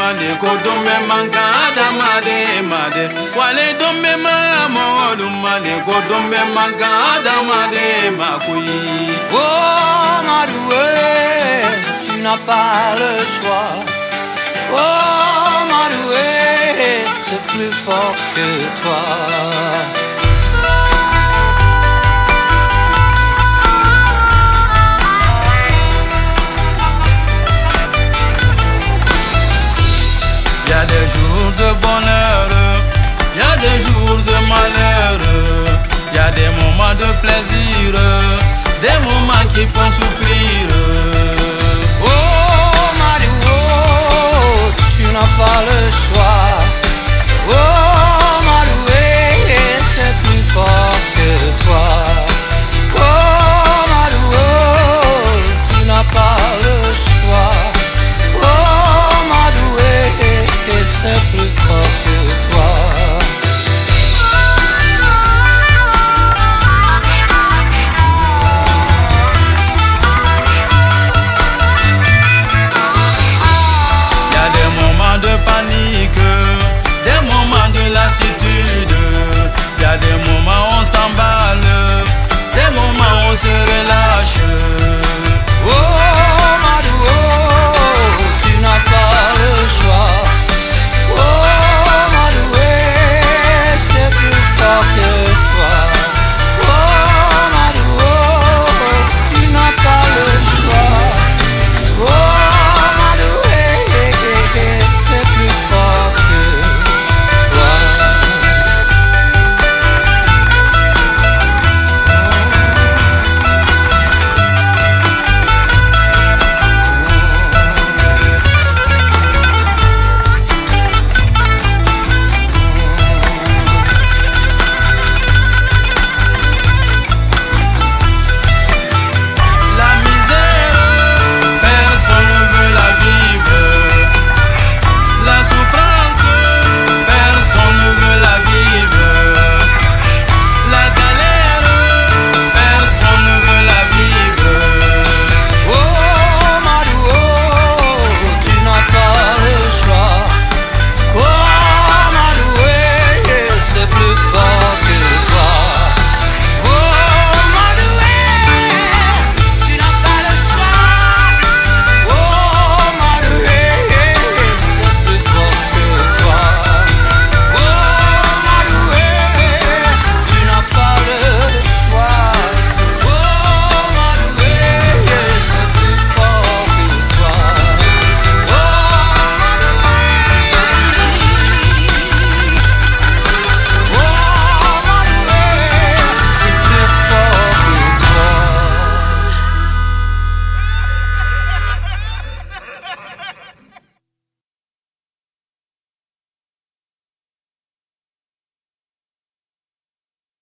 male ko dombe manka adamade made wale dombe mamo male ko dombe manka adamade makoui. Oh Madoué, tu n'as pas le choix. Oh Madoué, c'est plus fort que toi. Y'a des jours de bonheur, y'a des jours de malheur, y'a des moments de plaisir, des moments qui font souffrir. Oh Madoué, tu n'as pas le choix.